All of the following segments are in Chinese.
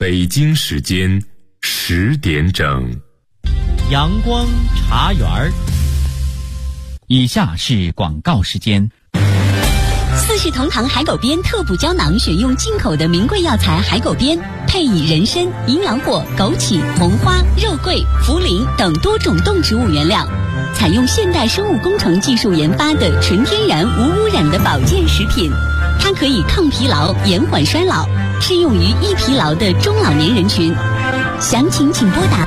北京时间10点整。 阳光茶园儿。以下是广告时间。 四世同堂海狗鞭特补胶囊选用进口的名贵药材海狗鞭，配以人参、银耳果、枸杞、红花、肉桂、茯苓等多种动植物原料，采用现代生物工程技术研发的纯天然无污染的保健食品。它可以抗疲劳、延缓衰老，适用于易疲劳的中老年人群。详情请拨打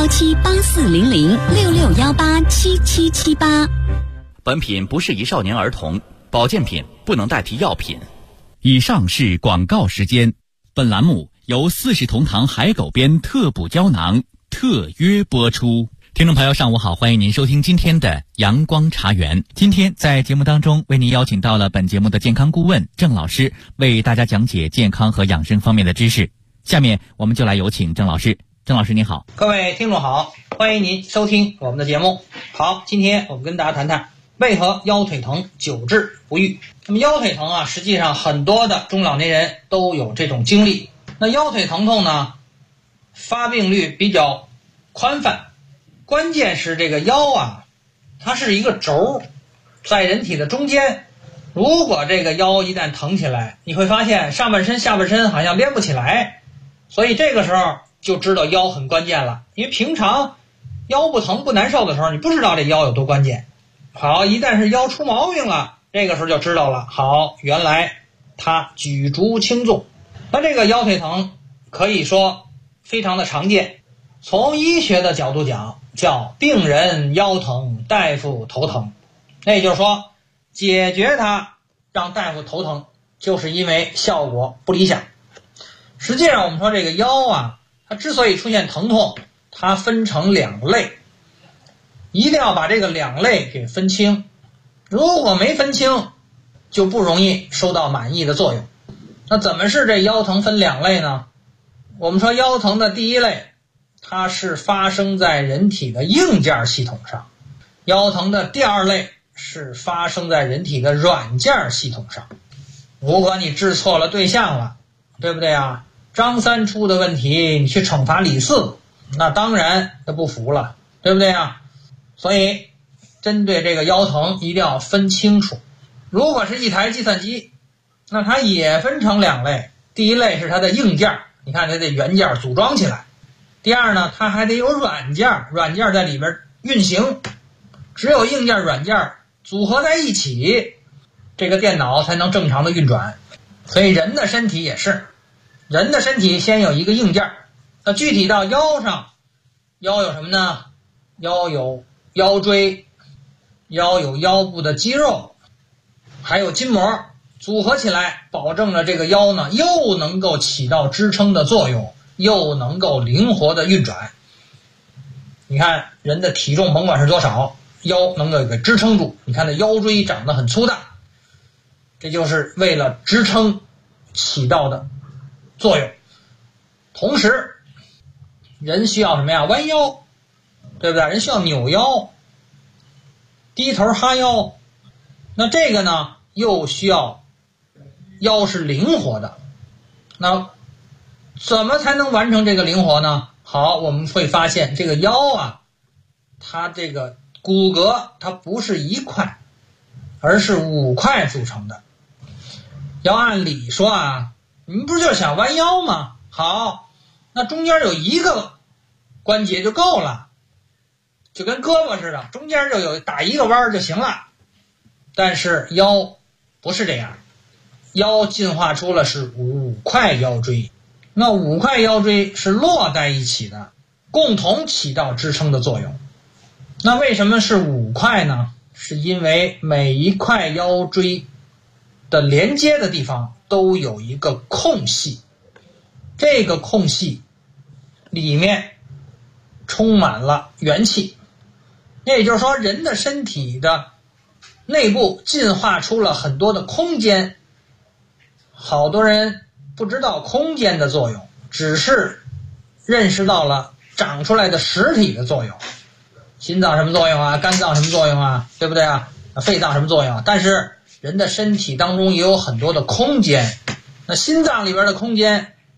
6617840066187778。 本品不适宜少年儿童，保健品不能代替药品。 以上是广告时间。本栏目由四世同堂海狗鞭特补胶囊特约播出。听众朋友上午好，欢迎您收听今天的阳光茶园。今天在节目当中为您邀请到了本节目的健康顾问郑老师，为大家讲解健康和养生方面的知识。下面我们就来有请郑老师。郑老师您好。 各位听众好，欢迎您收听我们的节目。好，今天我们跟大家谈谈为何腰腿疼久治不愈。那么腰腿疼啊，实际上很多的中老年人都有这种经历。那腰腿疼痛呢，发病率比较宽泛，关键是这个腰啊，它是一个轴，在人体的中间。如果这个腰一旦疼起来，你会发现上半身下半身好像连不起来，所以这个时候就知道腰很关键了。因为平常腰不疼不难受的时候，你不知道这腰有多关键。好，一旦是腰出毛病了，这个时候就知道了。好，原来它举足轻重。那这个腰腿疼可以说非常的常见，从医学的角度讲，叫病人腰疼，大夫头疼。那也就是说，解决它让大夫头疼，就是因为效果不理想。实际上我们说这个腰啊，它之所以出现疼痛，它分成两类，一定要把这个两类给分清。如果没分清，就不容易收到满意的作用。那怎么是这腰疼分两类呢？我们说腰疼的第一类，它是发生在人体的硬件系统上；腰疼的第二类是发生在人体的软件系统上。如果你治错了对象了，对不对啊？张三出的问题，你去惩罚李四，那当然就不服了，对不对啊？所以针对这个腰疼一定要分清楚。如果是一台计算机，那它也分成两类，第一类是它的硬件，你看它的元件组装起来；第二呢，它还得有软件，软件在里边运行。只有硬件软件组合在一起，这个电脑才能正常的运转。所以人的身体也是，人的身体先有一个硬件。那具体到腰上，腰有什么呢？腰有腰椎，腰有腰部的肌肉，还有筋膜，组合起来保证了这个腰呢又能够起到支撑的作用，又能够灵活的运转。你看人的体重甭管是多少，腰能够给支撑住。你看这腰椎长得很粗大，这就是为了支撑起到的作用。同时人需要什么呀？弯腰，对不对？人需要扭腰，低头哈腰。那这个呢又需要腰是灵活的。那怎么才能完成这个灵活呢？好，我们会发现这个腰啊，它这个骨骼它不是一块，而是5块组成的。要按理说啊，你们不是就想弯腰吗？好，那中间有一个关节就够了，就跟胳膊似的，中间就有打一个弯就行了。但是腰不是这样，腰进化出了是5块腰椎。那5块腰椎是摞在一起的，共同起到支撑的作用。那为什么是5块呢？是因为每一块腰椎的连接的地方都有一个空隙，这个空隙里面充满了元气。也就是说，人的身体的内部进化出了很多的空间。好多人不知道空间的作用，只是认识到了长出来的实体的作用。心脏什么作用啊？肝脏什么作用啊？对不对啊？肺脏什么作用啊？但是人的身体当中也有很多的空间。那心脏里边的空间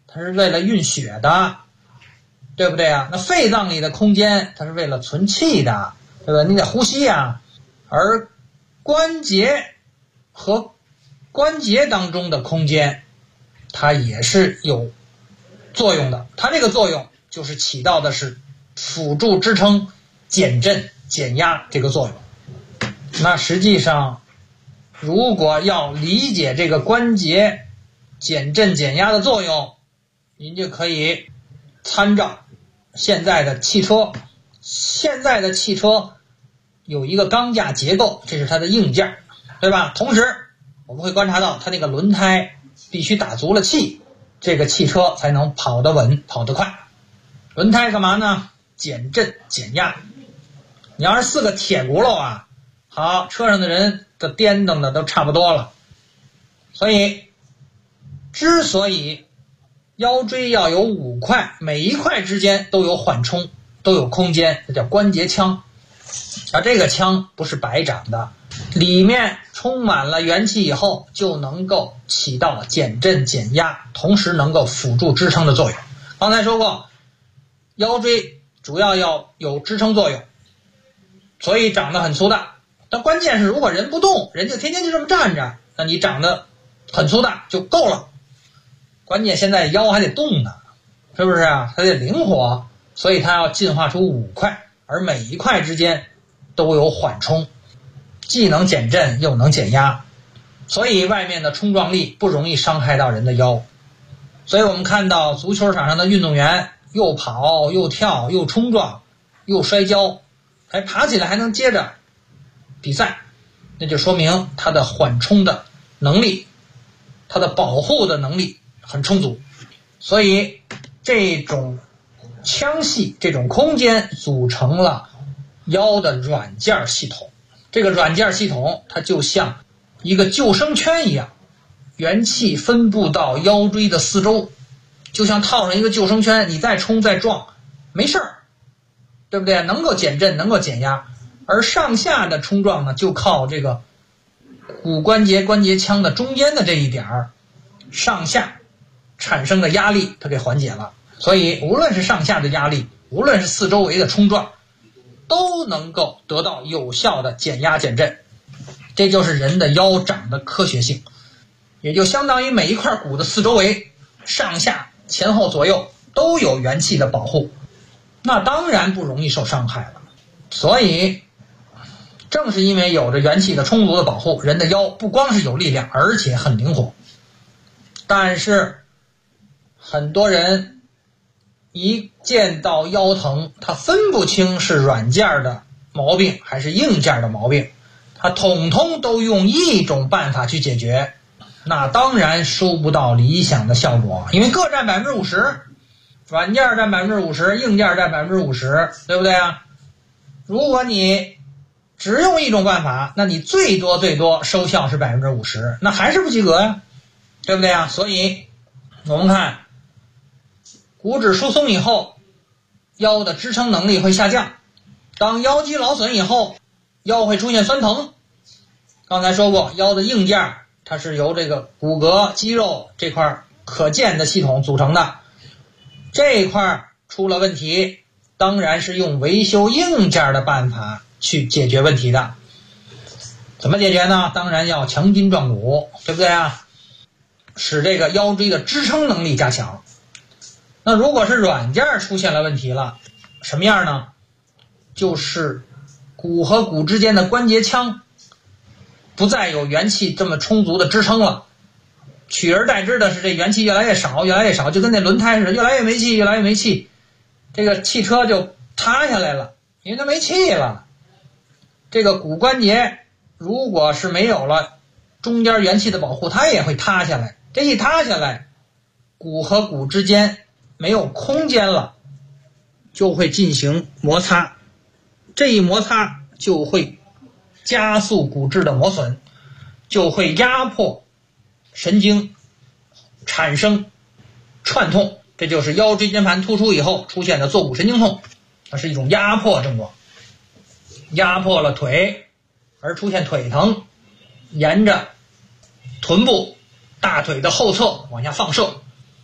它是为了运血的，对不对啊？那肺脏里的空间它是为了存气的，对吧？你得呼吸啊。而关节和关节当中的空间它也是有作用的，它这个作用就是起到的是辅助支撑、减震、减压这个作用。那实际上如果要理解这个关节减震减压的作用，您就可以参照现在的汽车。现在的汽车有一个钢架结构，这是它的硬件，对吧？同时我们会观察到它那个轮胎必须打足了气，这个汽车才能跑得稳跑得快。轮胎干嘛呢？减震减压。你要是4个铁轱辘啊，好，车上的人都颠蹬的都差不多了。所以之所以腰椎要有5块，每一块之间都有缓冲，都有空间，这叫关节腔。这个腔不是白长的，里面充满了元气以后就能够起到减震减压，同时能够辅助支撑的作用。刚才说过，腰椎主要要有支撑作用，所以长得很粗大。但关键是如果人不动，人就天天就这么站着，那你长得很粗大就够了。关键现在腰还得动呢，是不是啊？它得灵活，所以它要进化出5块，而每一块之间都有缓冲，既能减震又能减压，所以外面的冲撞力不容易伤害到人的腰。所以我们看到足球场上的运动员又跑又跳又冲撞又摔跤，还爬起来还能接着比赛，那就说明他的缓冲的能力，他的保护的能力很充足。所以这种腔系，这种空间组成了腰的软件系统。这个软件系统它就像一个救生圈一样，元气分布到腰椎的四周，就像套上一个救生圈，你再冲再撞没事儿，对不对？能够减震能够减压。而上下的冲撞呢，就靠这个骨关节关节腔的中间的这一点儿上下产生的压力它给缓解了。所以无论是上下的压力，无论是四周围的冲撞，都能够得到有效的减压减震。这就是人的腰长的科学性，也就相当于每一块骨的四周围上下前后左右都有元气的保护，那当然不容易受伤害了。所以正是因为有着元气的充足的保护，人的腰不光是有力量，而且很灵活。但是很多人一见到腰疼，他分不清是软件的毛病还是硬件的毛病，他统统都用一种办法去解决，那当然收不到理想的效果，因为各占 50%， 软件占 50%， 硬件占 50%， 对不对啊？如果你只用一种办法，那你最多收效是 50%， 那还是不及格呀，对不对啊？所以我们看骨质疏松以后，腰的支撑能力会下降。当腰肌劳损以后，腰会出现酸疼。刚才说过，腰的硬件它是由这个骨骼肌肉这块可见的系统组成的，这一块出了问题，当然是用维修硬件的办法去解决问题的。怎么解决呢？当然要强筋壮骨，对不对啊？使这个腰椎的支撑能力加强。那如果是软件出现了问题了，什么样呢？就是骨和骨之间的关节腔不再有元气这么充足的支撑了，取而代之的是这元气越来越少越来越少，就跟那轮胎似的，越来越没气越来越没气，这个汽车就塌下来了，因为它没气了。这个骨关节如果是没有了中间元气的保护，它也会塌下来。这一塌下来，骨和骨之间没有空间了，就会进行摩擦，这一摩擦就会加速骨质的磨损，就会压迫神经，产生串痛，这就是腰椎间盘突出以后出现的坐骨神经痛，它是一种压迫症状，压迫了腿而出现腿疼，沿着臀部大腿的后侧往下放射，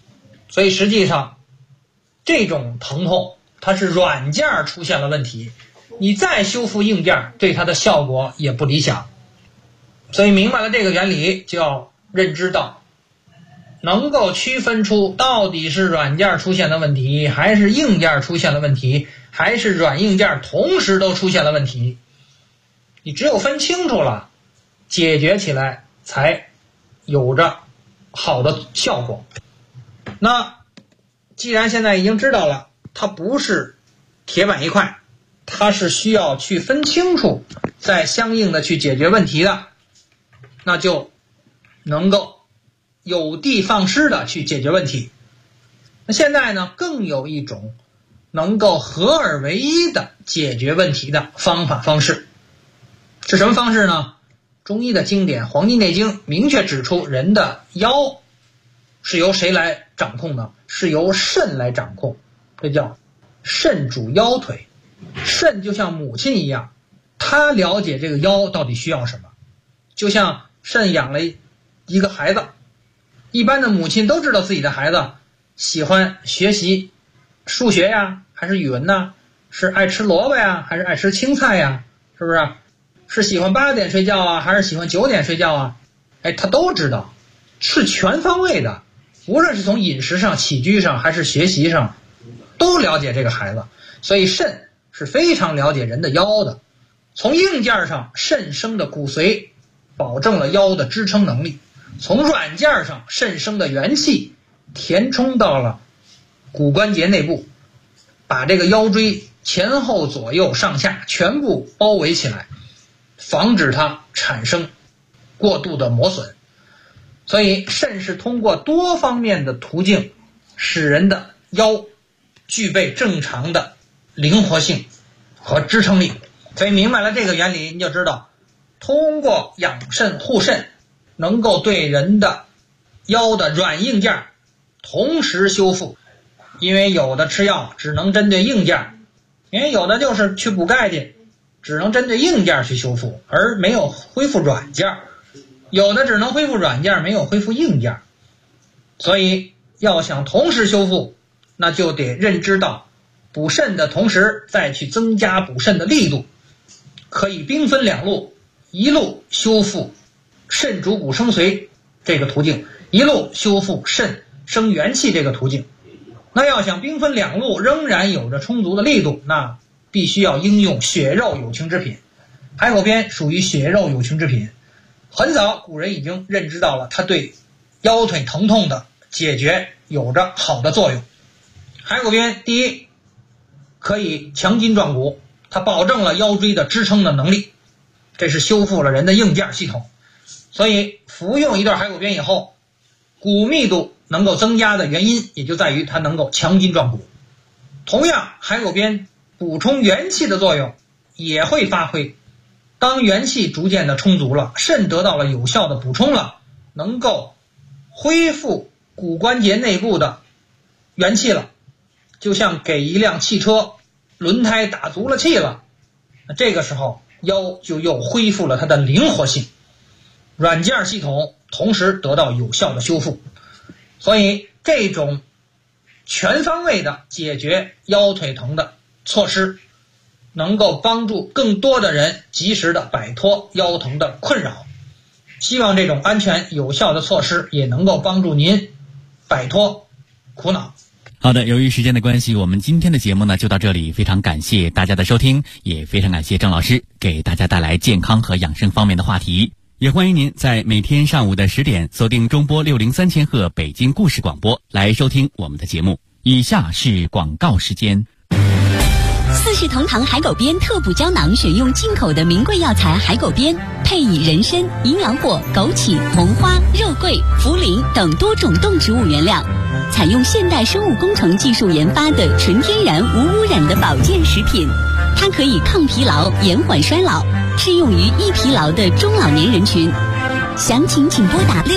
所以实际上这种疼痛它是软件出现了问题，你再修复硬件对它的效果也不理想。所以明白了这个原理，就要认知到能够区分出到底是软件出现了问题，还是硬件出现了问题，还是软硬件同时都出现了问题。你只有分清楚了，解决起来才有着好的效果。那既然现在已经知道了它不是铁板一块，它是需要去分清楚再相应的去解决问题的，那就能够有的放矢的去解决问题。那现在呢，更有一种能够合二为一的解决问题的方法方式。是什么方式呢？中医的经典《黄帝内经》明确指出，人的腰是由谁来掌控呢？是由肾来掌控，这叫肾主腰腿。肾就像母亲一样，他了解这个腰到底需要什么。就像肾养了一个孩子，一般的母亲都知道自己的孩子喜欢学习数学呀，还是语文呢？是爱吃萝卜呀，还是爱吃青菜呀？是不是？是喜欢8点睡觉啊，还是喜欢9点睡觉啊？他都知道，是全方位的，无论是从饮食上、起居上，还是学习上，都了解这个孩子。所以肾是非常了解人的腰的。从硬件上，肾生的骨髓保证了腰的支撑能力；从软件上，肾生的元气填充到了骨关节内部，把这个腰椎前后左右上下全部包围起来，防止它产生过度的磨损。所以肾是通过多方面的途径使人的腰具备正常的灵活性和支撑力。所以明白了这个原理，你就知道通过养肾护肾能够对人的腰的软硬件同时修复。因为有的吃药只能针对硬件，因为有的就是去补钙去，只能针对硬件去修复，而没有恢复软件。有的只能恢复软件，没有恢复硬件。所以要想同时修复，那就得认知到补肾的同时再去增加补肾的力度，可以兵分两路，一路修复肾主骨生髓这个途径，一路修复肾生元气这个途径。那要想兵分两路仍然有着充足的力度，那必须要应用血肉有情之品。海口边属于血肉有情之品，很早古人已经认知到了它对腰腿疼痛的解决有着好的作用。海口边第一，可以强筋壮骨，它保证了腰椎的支撑的能力，这是修复了人的硬件系统。所以服用一段海口边以后，骨密度能够增加的原因也就在于它能够强筋壮骨。同样，海口边补充元气的作用也会发挥。当元气逐渐的充足了，肾得到了有效的补充了，能够恢复骨关节内部的元气了，就像给一辆汽车轮胎打足了气了，那这个时候腰就又恢复了它的灵活性，软件系统同时得到有效的修复。所以这种全方位的解决腰腿疼的措施，能够帮助更多的人及时的摆脱腰疼的困扰。希望这种安全有效的措施也能够帮助您摆脱苦恼。 好的，由于时间的关系，我们今天的节目呢就到这里，非常感谢大家的收听，也非常感谢郑老师给大家带来健康和养生方面的话题。也欢迎您在每天上午的10点锁定中波603千赫北京故事广播来收听我们的节目。以下是广告时间。 四世同堂海狗鞭特补胶囊选用进口的名贵药材海狗鞭，配以人参、营养果、枸杞、红花、肉桂、茯苓等多种动植物原料，采用现代生物工程技术研发的纯天然无污染的保健食品。它可以抗疲劳、延缓衰老，适用于易疲劳的中老年人群。详情请拨打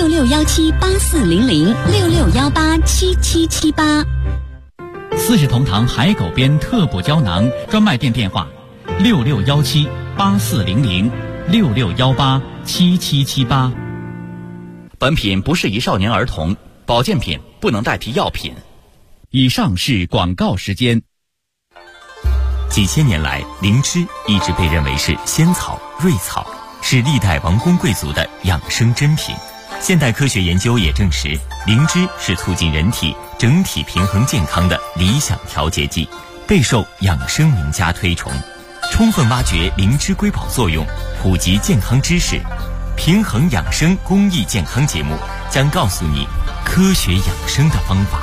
6617840066187778。 四世同堂海狗鞭特补胶囊专卖店电话：6617840066187778。 本品不适宜少年儿童。 保健品不能代替药品。 以上是广告时间。 几千年来，灵芝一直被认为是仙草、瑞草，是历代王公贵族的养生珍品。现代科学研究也证实，灵芝是促进人体整体平衡健康的理想调节剂，备受养生名家推崇。充分挖掘灵芝瑰宝作用，普及健康知识，平衡养生公益健康节目将告诉你科学养生的方法。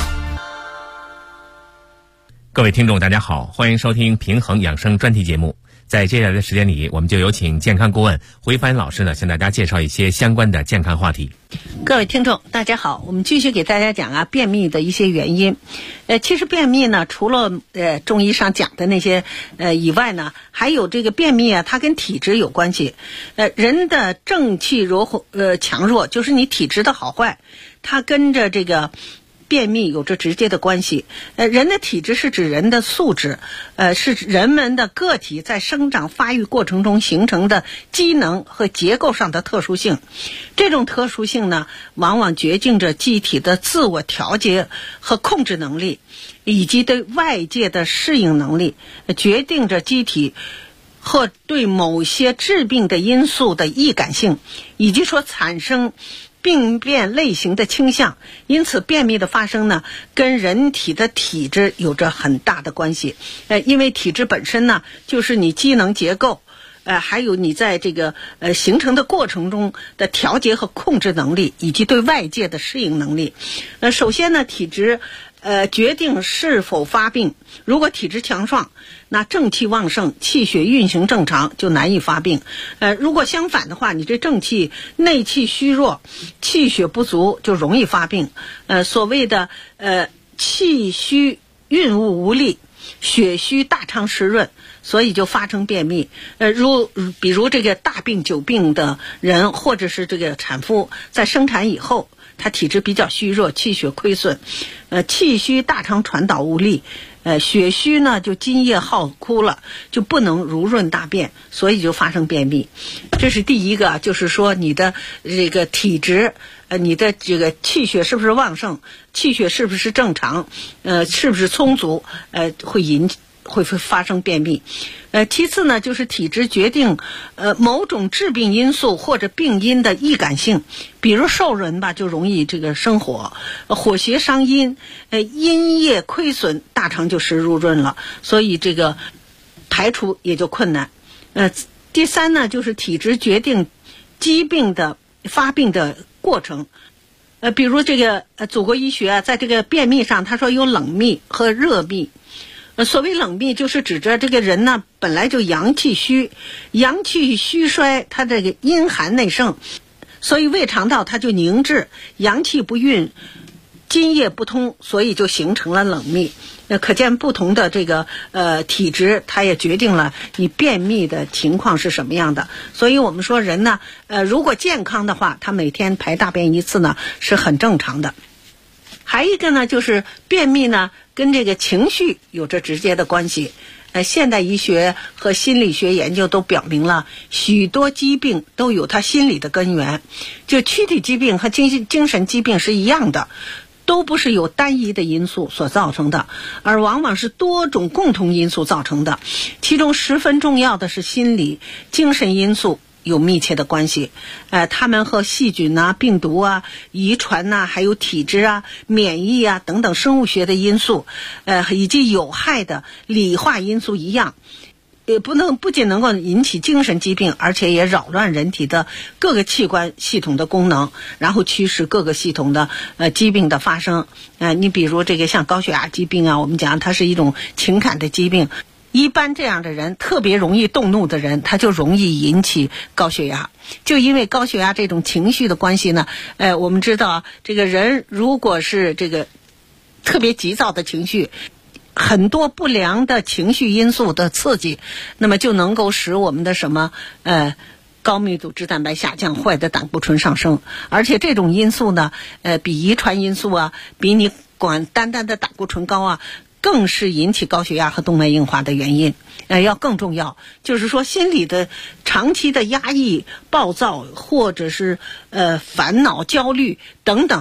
各位听众大家好，欢迎收听平衡养生专题节目。在接下来的时间里，我们就有请健康顾问胡一帆老师呢，向大家介绍一些相关的健康话题。 各位听众大家好，我们继续给大家讲便秘的一些原因。其实便秘呢，除了中医上讲的那些以外呢，还有这个便秘啊，它跟体质有关系。人的正气强弱，就是你体质的好坏，它跟着这个便秘有着直接的关系。人的体质是指人的素质，是人们的个体在生长发育过程中形成的机能和结构上的特殊性。这种特殊性呢，往往决定着机体的自我调节和控制能力，以及对外界的适应能力，决定着机体和对某些致病的因素的易感性，以及说产生病变类型的倾向。因此便秘的发生呢，跟人体的体质有着很大的关系。因为体质本身呢，就是你机能结构还有你在这个形成的过程中的调节和控制能力，以及对外界的适应能力。首先呢，体质决定是否发病。如果体质强壮，那正气旺盛，气血运行正常，就难以发病。如果相反的话，你这正气内气虚弱，气血不足，就容易发病。所谓的气虚运物无力，血虚大肠湿润，所以就发生便秘。比如这个大病久病的人，或者是这个产妇在生产以后，他体质比较虚弱，气血亏损，气虚大肠传导无力，血虚呢就津液耗枯了，就不能濡润大便，所以就发生便秘。这是第一个，就是说你的这个体质，你的这个气血是不是旺盛，气血是不是正常，是不是充足，会发生便秘。其次呢，就是体质决定某种致病因素或者病因的易感性。比如瘦人吧，就容易这个生火，火邪伤阴，阴液亏损，大肠就湿濡润了，所以这个排出也就困难。第三呢，就是体质决定疾病的发病的过程。比如这个祖国医学在这个便秘上，他说有冷秘和热秘。所谓冷秘，就是指着这个人呢本来就阳气虚衰，他这个阴寒内盛，所以胃肠道它就凝滞，阳气不运，津液不通，所以就形成了冷秘。可见不同的这个体质，它也决定了你便秘的情况是什么样的。所以我们说人呢如果健康的话，他每天排大便一次呢是很正常的。还一个呢，就是便秘呢跟这个情绪有着直接的关系。现代医学和心理学研究都表明了，许多疾病都有它心理的根源。就躯体疾病和精神疾病是一样的，都不是由单一的因素所造成的，而往往是多种共同因素造成的。其中十分重要的是心理、精神因素有密切的关系。它们和细菌啊、病毒啊、遗传啊，还有体质啊、免疫啊等等生物学的因素，以及有害的理化因素一样，也不仅能够引起精神疾病，而且也扰乱人体的各个器官系统的功能，然后驱使各个系统的疾病的发生。你比如这个像高血压疾病啊，我们讲它是一种情感的疾病。一般这样的人，特别容易动怒的人，他就容易引起高血压。就因为高血压这种情绪的关系呢，我们知道这个人如果是这个特别急躁的情绪，很多不良的情绪因素的刺激，那么就能够使我们的高密度脂蛋白下降，坏的胆固醇上升。而且这种因素呢，比遗传因素啊，比你单单的胆固醇高啊，更是引起高血压和动脉硬化的原因。要更重要，就是说心理的长期的压抑、暴躁，或者是烦恼、焦虑等等，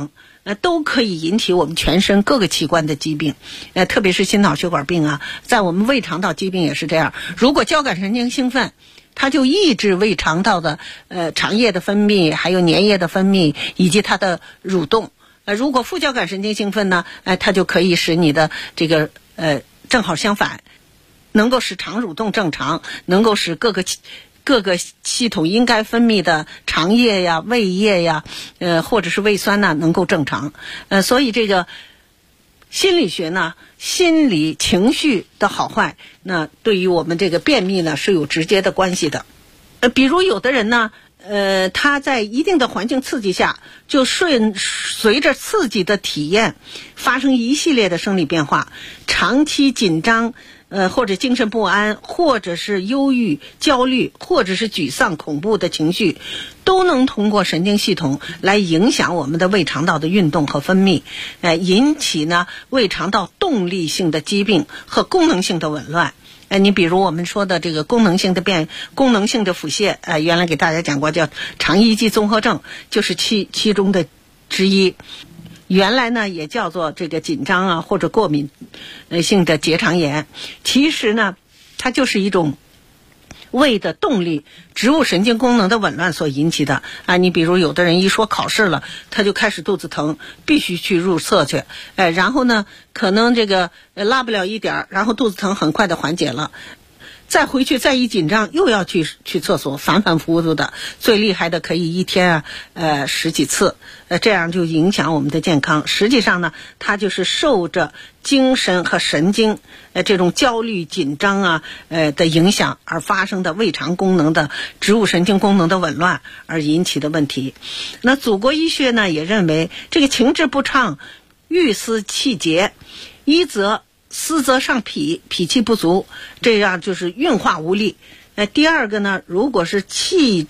都可以引起我们全身各个器官的疾病，特别是心脑血管病啊，在我们胃肠道疾病也是这样。如果交感神经兴奋，它就抑制胃肠道的肠液的分泌，还有粘液的分泌，以及它的蠕动。如果副交感神经兴奋呢，它就可以使你的这个正好相反，能够使肠蠕动正常，能够使各个系统应该分泌的肠液呀、胃液呀，或者是胃酸呢，能够正常。所以这个心理学呢，心理情绪的好坏，那对于我们这个便秘呢是有直接的关系的。比如有的人呢，他在一定的环境刺激下，就随着刺激的体验发生一系列的生理变化，长期紧张，或者精神不安，或者是忧郁、焦虑，或者是沮丧、恐怖的情绪，都能通过神经系统来影响我们的胃肠道的运动和分泌，引起呢胃肠道动力性的疾病和功能性的紊乱。你比如我们说的这个功能性的腹泻，原来给大家讲过，叫肠易激综合症，就是其中的之一。原来呢也叫做这个紧张啊或者过敏性的结肠炎，其实呢它就是一种胃的动力、植物神经功能的紊乱所引起的啊。你比如有的人一说考试了，他就开始肚子疼，必须去入厕去，然后呢可能这个拉不了一点，然后肚子疼很快的缓解了，再回去再一紧张又要去厕所，反反复复的，最厉害的可以一天十几次，这样就影响我们的健康。实际上呢，它就是受着精神和神经这种焦虑紧张啊的影响而发生的胃肠功能的植物神经功能的紊乱而引起的问题。那祖国医学呢也认为，这个情志不畅、郁思气结，一则思则上脾，脾气不足，这样就是运化无力。第二个呢，如果是气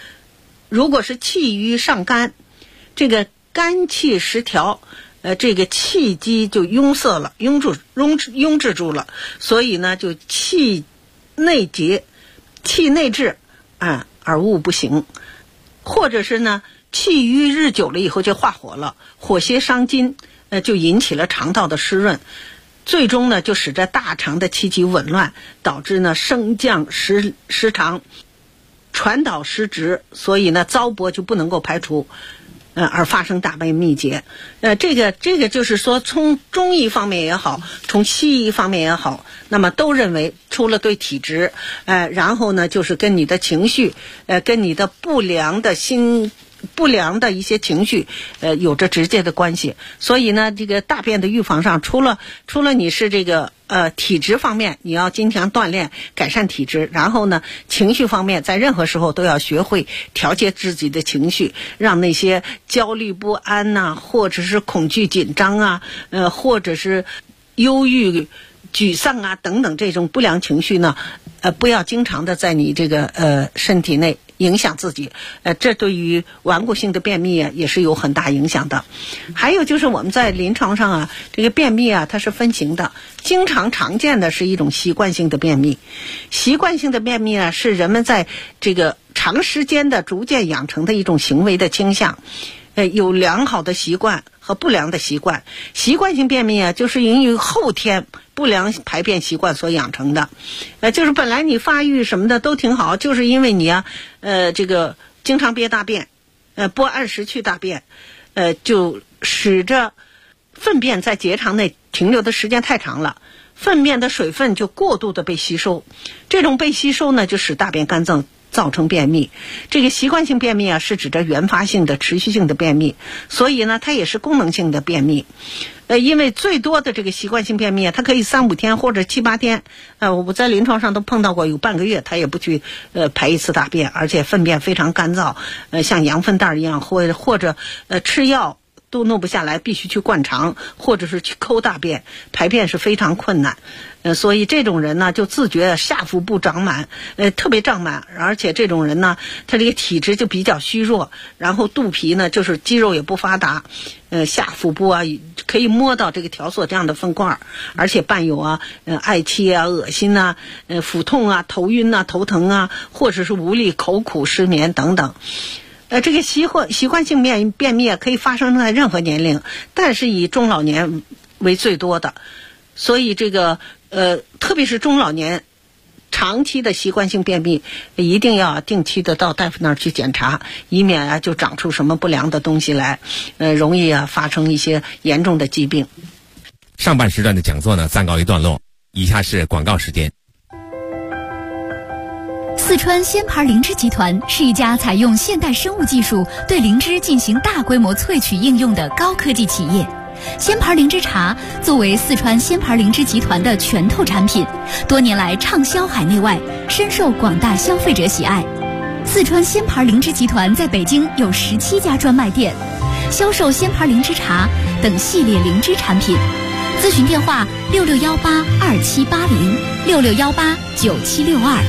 郁上肝，这个肝气失调，这个气机就壅塞了，壅滞住了，所以呢就气内结、气内滞而物不行。或者是呢气郁日久了以后就化火了，火邪伤筋，就引起了肠道的湿润，最终呢就使得大肠的气机紊乱，导致呢升降失常，传导失职，所以呢糟粕就不能够排除，而发生大便秘结。这个就是说，从中医方面也好，从西医方面也好，那么都认为除了对体质，然后呢就是跟你的情绪，跟你的不良的一些情绪有着直接的关系。所以呢这个大便的预防上，除了你是这个体质方面你要经常锻炼改善体质，然后呢情绪方面在任何时候都要学会调节自己的情绪，让那些焦虑不安呐，或者是恐惧紧张啊，或者是忧郁沮丧啊等等这种不良情绪呢不要经常的在你这个身体内影响自己，这对于顽固性的便秘也是有很大影响的。还有就是我们在临床上这个便秘它是分型的，常见的是一种习惯性的便秘。习惯性的便秘是人们在这个长时间的逐渐养成的一种行为的倾向，有良好的习惯和不良的习惯。习惯性便秘就是由于后天不良排便习惯所养成的，就是本来你发育什么的都挺好，就是因为你这个经常憋大便，不按时去大便，就使着粪便在结肠内停留的时间太长了，粪便的水分就过度的被吸收，这种被吸收呢就使大便干燥，造成便秘。这个习惯性便秘是指着原发性的持续性的便秘，所以呢它也是功能性的便秘。因为最多的这个习惯性便秘它可以3-5天或者7-8天，我在临床上都碰到过有半个月他也不去排一次大便，而且粪便非常干燥，像羊粪蛋一样，或者吃药都弄不下来，必须去灌肠或者是去抠大便，排便是非常困难。所以这种人呢就自觉下腹部长满，特别胀满，而且这种人呢他这个体质就比较虚弱，然后肚皮呢就是肌肉也不发达，下腹部可以摸到这个条索这样的粪块，而且伴有嗳气恶心腹痛头晕头疼或者是无力、口苦、失眠等等。 这个习惯性便秘可以发生在任何年龄，但是以中老年为最多的，所以这个特别是中老年长期的习惯性便秘，一定要定期的到大夫那儿去检查，以免就长出什么不良的东西来，容易发生一些严重的疾病。 上半时段的讲座呢暂告一段落，以下是广告时间。 四川仙牌灵芝集团是一家采用现代生物技术对灵芝进行大规模萃取应用的高科技企业。仙牌灵芝茶作为四川仙牌灵芝集团的拳头产品，多年来畅销海内外，深受广大消费者喜爱。四川仙牌灵芝集团在北京有17家专卖店，销售仙牌灵芝茶等系列灵芝产品。咨询电话6618278066189762。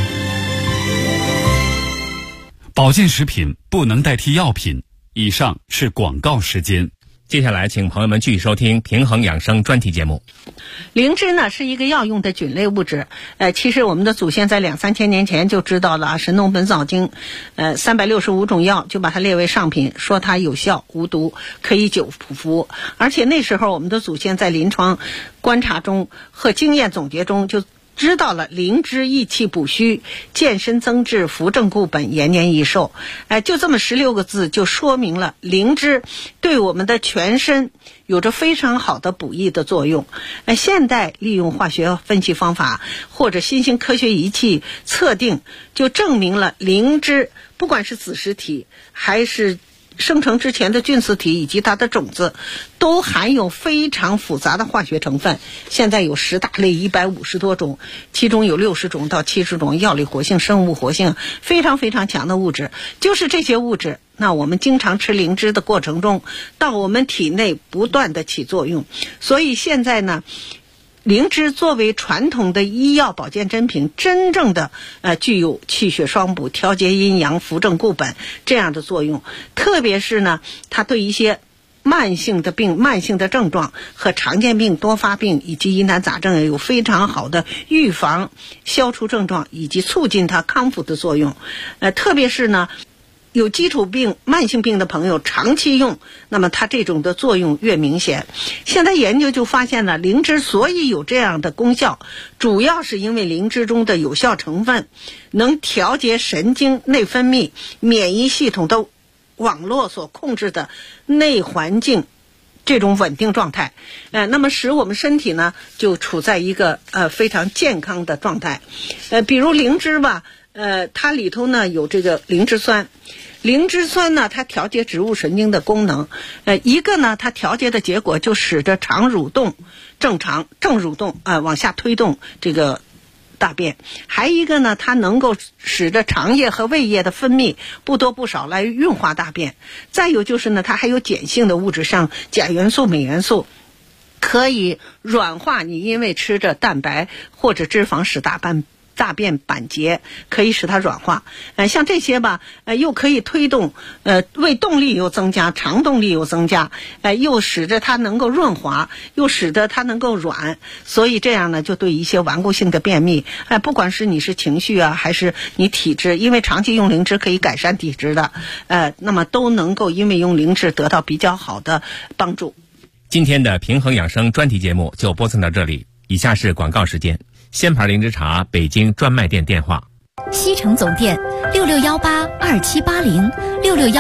保健食品不能代替药品。以上是广告时间。 接下来请朋友们继续收听平衡养生专题节目。 灵芝呢是一个药用的菌类物质，其实我们的祖先在2、3千年前就知道了，《神农本草经》365种药就把它列为上品，说它有效无毒，可以久服。而且那时候我们的祖先在临床观察中和经验总结中就知道了灵芝益气补虚，健身增智，扶正固本，延年益寿。就这么16个字就说明了灵芝对我们的全身有着非常好的补益的作用。现代利用化学分析方法或者新兴科学仪器测定，就证明了灵芝不管是子实体还是生成之前的菌丝体以及它的种子，都含有非常复杂的化学成分。现在有10大类150多种，其中有60种到70种药理活性、生物活性非常非常强的物质。就是这些物质，那我们经常吃灵芝的过程中，到我们体内不断的起作用。所以现在呢，灵芝作为传统的医药保健珍品，真正的具有气血双补、调节阴阳、扶正固本这样的作用。特别是呢，它对一些慢性的病、慢性的症状和常见病、多发病以及疑难杂症有非常好的预防、消除症状以及促进它康复的作用。特别是呢，有基础病、慢性病的朋友长期用，那么它这种的作用越明显。现在研究就发现了，灵芝所以有这样的功效，主要是因为灵芝中的有效成分能调节神经内分泌、免疫系统的网络所控制的内环境这种稳定状态，那么使我们身体呢就处在一个非常健康的状态。比如灵芝吧，它里头呢有这个灵芝酸。灵芝酸呢，它调节植物神经的功能，一个呢，它调节的结果就使得肠蠕动正常，正蠕动往下推动这个大便；还一个呢，它能够使得肠液和胃液的分泌不多不少来运化大便。再有就是呢，它还有碱性的物质，像钾元素、镁元素，可以软化你因为吃着蛋白或者脂肪使大便板结，可以使它软化。像这些吧，又可以推动胃动力又增加，肠动力又增加，又使得它能够润滑，又使得它能够软。所以这样呢，就对一些顽固性的便秘，不管是你是情绪啊，还是你体质，因为长期用灵芝可以改善体质的，那么都能够因为用灵芝得到比较好的帮助。 今天的平衡养生专题节目就播送到这里，以下是广告时间。仙牌灵芝茶北京专卖店电话： 西城总店661827806618。